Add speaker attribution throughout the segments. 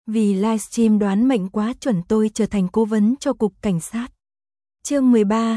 Speaker 1: Vì livestream đoán mệnh quá chuẩn tôi trở thành cố vấn cho cục cảnh sát. Chương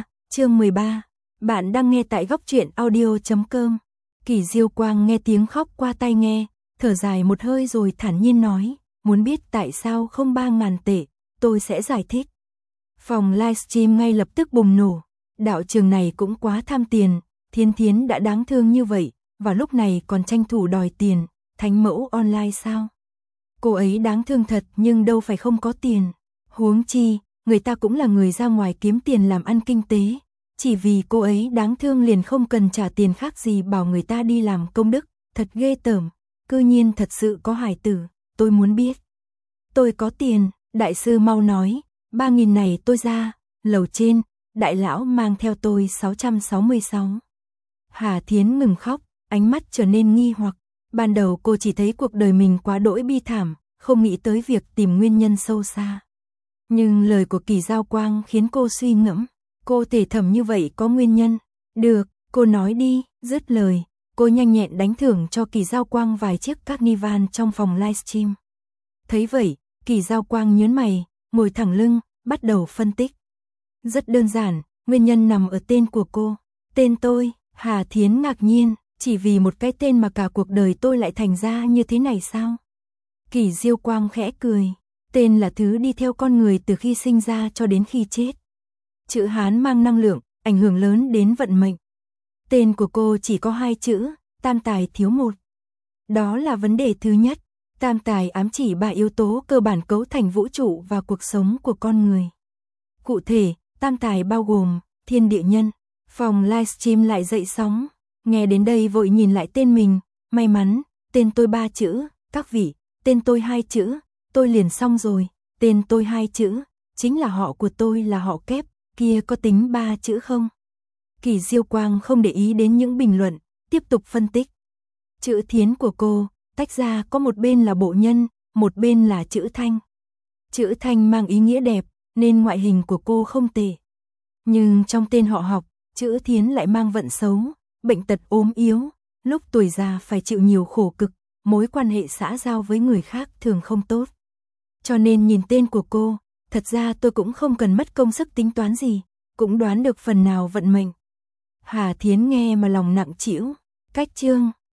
Speaker 1: 13. Bạn đang nghe tại góc truyện audio.com. Kỷ Diêu Quang nghe tiếng khóc qua tai nghe, thở dài một hơi rồi thản nhiên nói, muốn biết tại sao không 3.000 tệ, tôi sẽ giải thích. Phòng livestream ngay lập tức bùng nổ, đạo trường này cũng quá tham tiền, Thiên Thiến đã đáng thương như vậy, và lúc này còn tranh thủ đòi tiền, thánh mẫu online sao? Cô ấy đáng thương thật nhưng đâu phải không có tiền, huống chi, người ta cũng là người ra ngoài kiếm tiền làm ăn kinh tế, chỉ vì cô ấy đáng thương liền không cần trả tiền khác gì bảo người ta đi làm công đức, thật ghê tởm, cư nhiên thật sự có hài tử, tôi muốn biết. Tôi có tiền, đại sư mau nói, 3.000 này tôi ra, lầu trên, đại lão mang theo tôi 666. Hà Thiến ngừng khóc, ánh mắt trở nên nghi hoặc, ban đầu cô chỉ thấy cuộc đời mình quá đỗi bi thảm, không nghĩ tới việc tìm nguyên nhân sâu xa. Nhưng lời của Kỷ Giao Quang khiến cô suy ngẫm, cô thể thẩm như vậy có nguyên nhân. Được, cô nói đi, dứt lời, cô nhanh nhẹn đánh thưởng cho Kỷ Giao Quang vài chiếc carnival trong phòng livestream. Thấy vậy, Kỷ Giao Quang nhớn mày, ngồi thẳng lưng, bắt đầu phân tích. Rất đơn giản, nguyên nhân nằm ở tên của cô. Tên tôi, Hà Thiến ngạc nhiên, chỉ vì một cái tên mà cả cuộc đời tôi lại thành ra như thế này sao? Kỷ Diêu Quang khẽ cười, tên là thứ đi theo con người từ khi sinh ra cho đến khi chết. Chữ Hán mang năng lượng, ảnh hưởng lớn đến vận mệnh. Tên của cô chỉ có 2 chữ, tam tài thiếu một. Đó là vấn đề thứ nhất, tam tài ám chỉ 3 yếu tố cơ bản cấu thành vũ trụ và cuộc sống của con người. Cụ thể, tam tài bao gồm thiên địa nhân. Phòng livestream lại dậy sóng, nghe đến đây vội nhìn lại tên mình, may mắn, tên tôi 3 chữ, các vị, tên tôi 2 chữ, tôi liền xong rồi, tên tôi 2 chữ, chính là họ của tôi là họ kép, kia có tính 3 chữ không? Kỷ Diêu Quang không để ý đến những bình luận, tiếp tục phân tích. Chữ Thiến của cô, tách ra có một bên là bộ nhân, một bên là chữ Thanh. Chữ Thanh mang ý nghĩa đẹp, nên ngoại hình của cô không tệ. Nhưng trong tên họ học, chữ Thiến lại mang vận xấu, bệnh tật ốm yếu, lúc tuổi già phải chịu nhiều khổ cực, mối quan hệ xã giao với người khác thường không tốt. Cho nên nhìn tên của cô, thật ra tôi cũng không cần mất công sức tính toán gì, cũng đoán được phần nào vận mệnh. Hà Thiến nghe mà lòng nặng trĩu, cách chương.